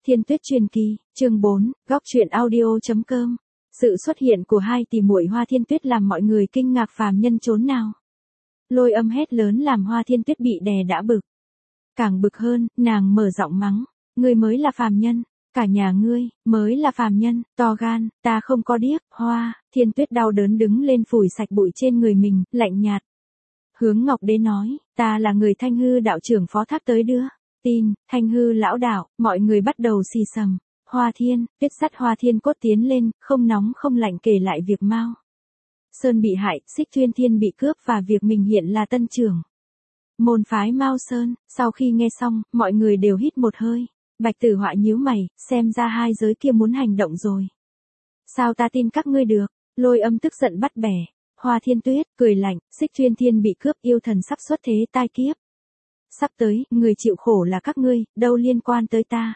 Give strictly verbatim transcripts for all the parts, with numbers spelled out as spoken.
Thiên Tuyết truyền kỳ, chương bốn, góc truyện audio.com. Sự xuất hiện của hai tỷ muội Hoa Thiên Tuyết làm mọi người kinh ngạc phàm nhân chốn nào. Lôi Âm hét lớn làm Hoa Thiên Tuyết bị đè đã bực. Càng bực hơn, nàng mở giọng mắng, ngươi mới là phàm nhân, cả nhà ngươi mới là phàm nhân, to gan, ta không có điếc. Hoa Thiên Tuyết đau đớn đứng lên phủi sạch bụi trên người mình, lạnh nhạt. Hướng Ngọc Đế nói, ta là người Thanh Hư đạo trưởng phó thác tới đưa tin, Thanh Hư lão đạo. Mọi người bắt đầu xì xầm. Hoa Thiên Tuyết dắt Hoa Thiên Cốt tiến lên, không nóng không lạnh kể lại việc Mao Sơn bị hại, Xích Tuyên Thiên bị cướp và việc mình hiện là tân trưởng môn phái Mao Sơn. Sau khi nghe xong, mọi người đều hít một hơi. Bạch Tử Họa nhíu mày, xem ra hai giới kia muốn hành động rồi. Sao ta tin các ngươi được? Lôi Âm tức giận bắt bẻ. Hoa Thiên Tuyết cười lạnh, Xích Tuyên Thiên bị cướp, yêu thần sắp xuất thế tai kiếp. Sắp tới, người chịu khổ là các ngươi, đâu liên quan tới ta.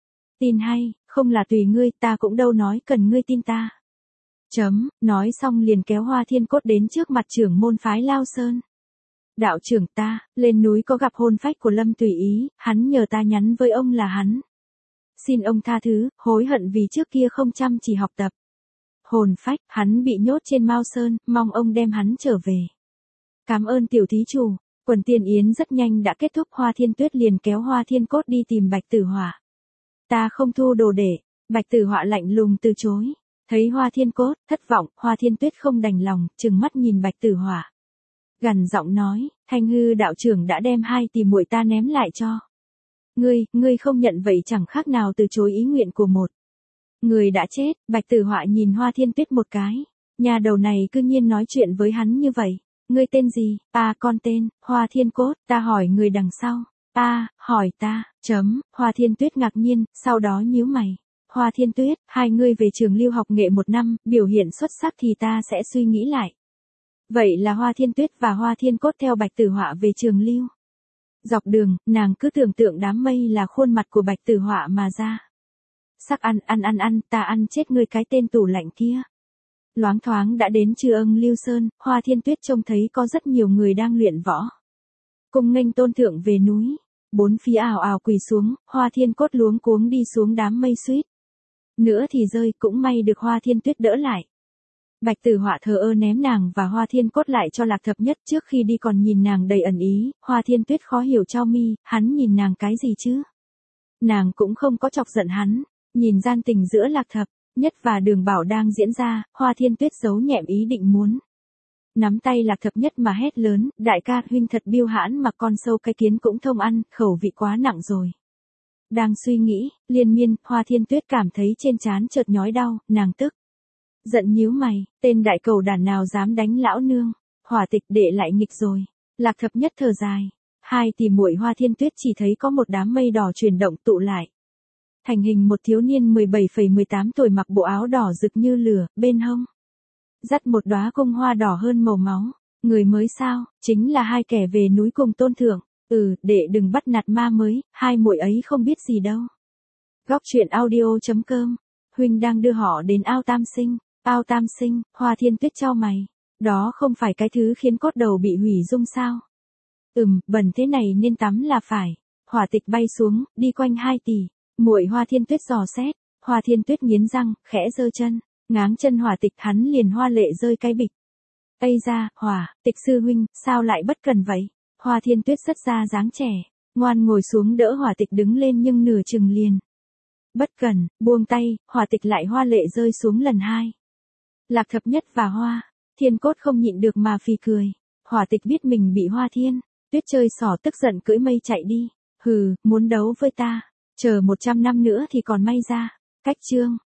Tin hay, không là tùy ngươi, ta cũng đâu nói cần ngươi tin ta. Chấm, nói xong liền kéo Hoa Thiên Cốt đến trước mặt trưởng môn phái Lao Sơn. Đạo trưởng ta, lên núi có gặp hồn phách của Lâm Tùy Ý, hắn nhờ ta nhắn với ông là hắn. Xin ông tha thứ, hối hận vì trước kia không chăm chỉ học tập. Hồn phách, hắn bị nhốt trên Mao Sơn, mong ông đem hắn trở về. Cảm ơn tiểu thí chủ. Quần tiên yến rất nhanh đã kết thúc. Hoa Thiên Tuyết liền kéo Hoa Thiên Cốt đi tìm Bạch Tử Họa. Ta không thu đồ để. Bạch Tử Họa lạnh lùng từ chối. Thấy Hoa Thiên Cốt thất vọng, Hoa Thiên Tuyết không đành lòng, trừng mắt nhìn Bạch Tử Họa. Gằn giọng nói, Thanh Hư đạo trưởng đã đem hai tỷ muội ta ném lại cho ngươi, ngươi không nhận vậy chẳng khác nào từ chối ý nguyện của một người đã chết. Bạch Tử Họa nhìn Hoa Thiên Tuyết một cái. Nhà đầu này cư nhiên nói chuyện với hắn như vậy. Ngươi tên gì? Ta con tên Hoa Thiên Cốt. Ta hỏi người đằng sau. Ta hỏi ta. Chấm. Hoa Thiên Tuyết ngạc nhiên, sau đó nhíu mày. Hoa Thiên Tuyết, hai ngươi về trường lưu học nghệ một năm, biểu hiện xuất sắc thì ta sẽ suy nghĩ lại. Vậy là Hoa Thiên Tuyết và Hoa Thiên Cốt theo Bạch Tử Họa về trường lưu. Dọc đường, nàng cứ tưởng tượng đám mây là khuôn mặt của Bạch Tử Họa mà ra. Sắc ăn ăn ăn ăn, ta ăn chết ngươi cái tên tủ lạnh kia. Loáng thoáng đã đến Chư Âng Lưu Sơn, Hoa Thiên Tuyết trông thấy có rất nhiều người đang luyện võ. Cùng nghênh tôn thượng về núi. Bốn phía ảo ảo quỳ xuống, Hoa Thiên Cốt luống cuống đi xuống đám mây suýt nữa thì rơi, cũng may được Hoa Thiên Tuyết đỡ lại. Bạch Tử Họa thờ ơ ném nàng và Hoa Thiên Cốt lại cho Lạc Thập Nhất, trước khi đi còn nhìn nàng đầy ẩn ý. Hoa Thiên Tuyết khó hiểu chau mi, hắn nhìn nàng cái gì chứ? Nàng cũng không có chọc giận hắn. Nhìn gian tình giữa Lạc Thập Nhất và Đường Bảo đang diễn ra, Hoa Thiên Tuyết giấu nhẹm ý định muốn nắm tay Lạc Thập Nhất mà hét lớn, đại ca huynh thật biêu hãn mà con sâu cái kiến cũng thông ăn, khẩu vị quá nặng rồi. Đang suy nghĩ, liên miên, Hoa Thiên Tuyết cảm thấy trên trán chợt nhói đau, nàng tức giận nhíu mày, tên đại cầu đàn nào dám đánh lão nương. Hỏa Tịch đệ lại nghịch rồi. Lạc Thập Nhất thở dài. Hai tỷ muội Hoa Thiên Tuyết chỉ thấy có một đám mây đỏ chuyển động tụ lại. Thành hình một thiếu niên mười bảy mười tám tuổi mặc bộ áo đỏ rực như lửa, bên hông dắt một đóa cung hoa đỏ hơn màu máu. Người mới sao? Chính là hai kẻ về núi cùng tôn thượng. Ừ, đệ đừng bắt nạt ma mới, hai muội ấy không biết gì đâu. Góc truyện audio.com. Huynh đang đưa họ đến Ao Tam Sinh. Ao Tam Sinh, Hoa Thiên Tuyết chau mày. Đó không phải cái thứ khiến cốt đầu bị hủy dung sao? Ừm, bẩn thế này nên tắm là phải. Hỏa Tịch bay xuống, đi quanh hai tỷ muội Hoa Thiên Tuyết dò xét. Hoa Thiên Tuyết nghiến răng, khẽ giơ chân, ngáng chân Hỏa Tịch, hắn liền hoa lệ rơi cái bịch. Ây da, Hỏa Tịch sư huynh, sao lại bất cần vậy? Hoa Thiên Tuyết rất ra dáng trẻ, ngoan ngồi xuống đỡ Hỏa Tịch đứng lên nhưng nửa chừng liền bất cần, buông tay. Hỏa Tịch lại hoa lệ rơi xuống lần hai. Lạc Thập Nhất và Hoa Thiên Cốt không nhịn được mà phì cười. Hỏa Tịch biết mình bị Hoa Thiên Tuyết chơi xỏ, tức giận cưỡi mây chạy đi. Hừ, muốn đấu với ta? Chờ một trăm năm nữa thì còn may ra. Cách chương